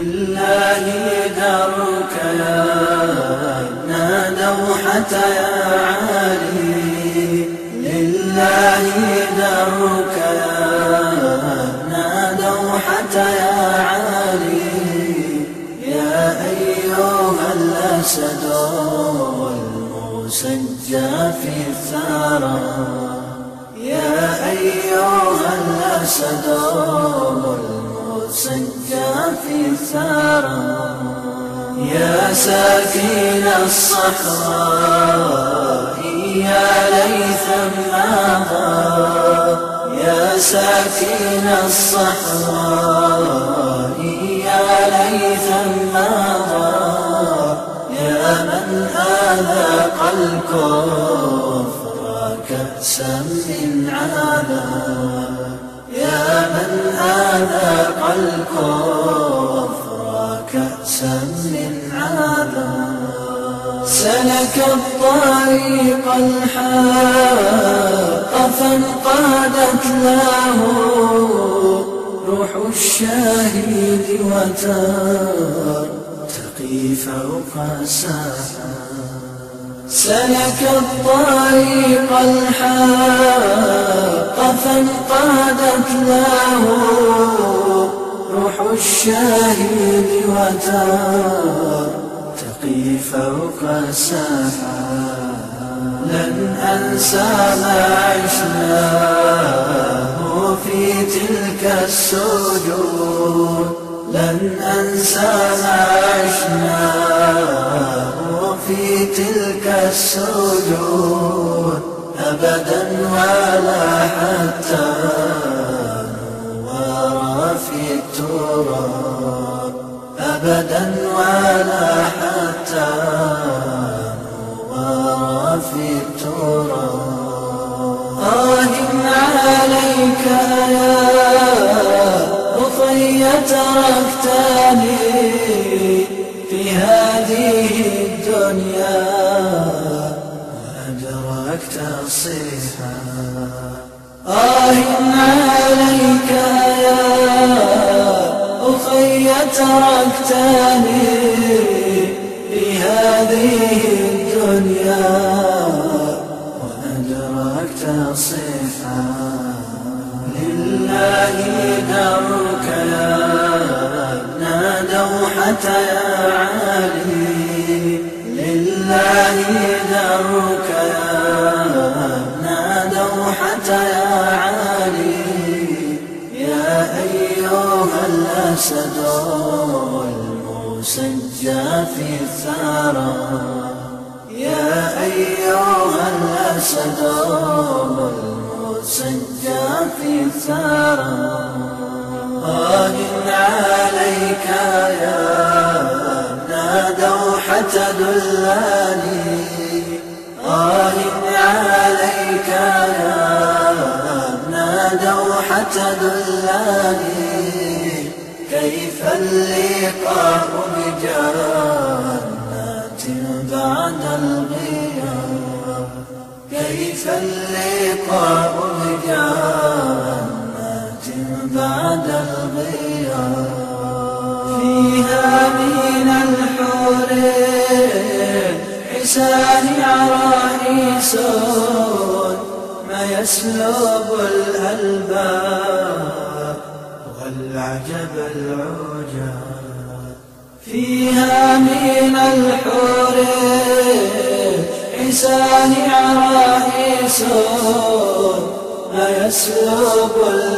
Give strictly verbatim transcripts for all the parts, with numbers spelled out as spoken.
لله درك يا ابن دوحة يا علي، لله درك يا ابن دوحة يا علي، يا أيها الأسد والمسجى في الثرى، يا أيها الأسد والمسجى في الثرى، يا ساكن الصحراء يا ليثا ماذا، يا ساكن الصحراء يا ليثا ماذا، يا من أذاق الكفر كأسا من عذاب، يا من أذاق الكفر كأسا من عذاب، سلك الطريق الحق فانقادت له روح الشهيد وترتقي فوق السحاب، سلك الطريق الحق فانقادت له روح الشهيد وترتقي فوق السحاب، لن أنسى ما عشناه في تلك السجود، لن أنسى ما عشناه في تلك السجود أبدا ولا حتى نورا في التراب، أبدا ولا حتى نورا في التراب، آه عليك يا أخي تركتني في هذه الدنيا وأدركت الصيحة، آه عليك يا أخي تركتني في هذه الدنيا وأدركت الصيحة، لله درك يا ابن دوحة يا علي، لله درك يا ابن دوحة يا علي، يا أيها الأسد والمسجى في الثرى، يا أيها الأسد والمسجى في الثرى، آه عليك يا ابن دوحة دلاني، آه عليك يا ابن دوحة دلاني، كيف اللقاء بجنات بعد الغياب، كيف اللقاء بجنات بعد الغياب، فيها من الحور حسان عرائس ما يسلب الألباب والعجب العجاب، فيها من الحور حسان عرائس ما يسلب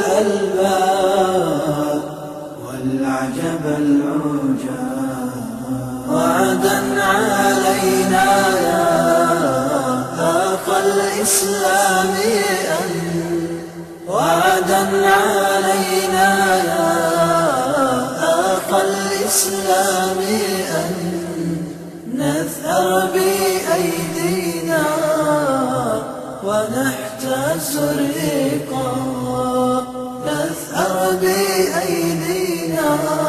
الألباب والعجب العجاب، وعدا علينا يا أخ الإسلام أن، وعدا علينا يا أخ الإسلام أن نثأر بأيدينا ونحتاز ريقا، نثأر بأيدينا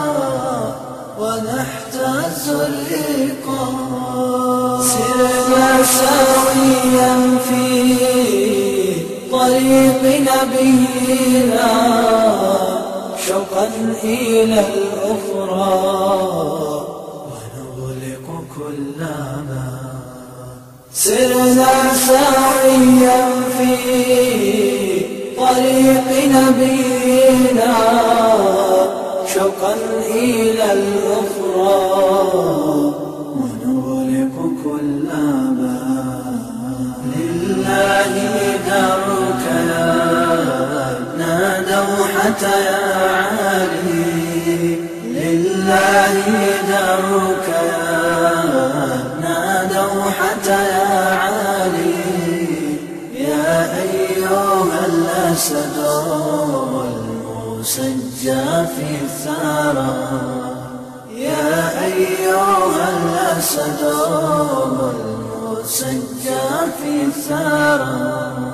ونحتاز ريقا، سرنا سويا في طريق نبينا شوقا إلى الأخرى ونغلق كل باب. سرنا سعيا في طريق نبينا شوقا إلى الأخرى ونغلق كل باب. لله دعوك يا ابن دوحة يا علي، لله دعوك يا ابن دوحة يا علي، يا أيها الأسد المسجى في الثرى، يا أيها الأسد المسجى في الثرى.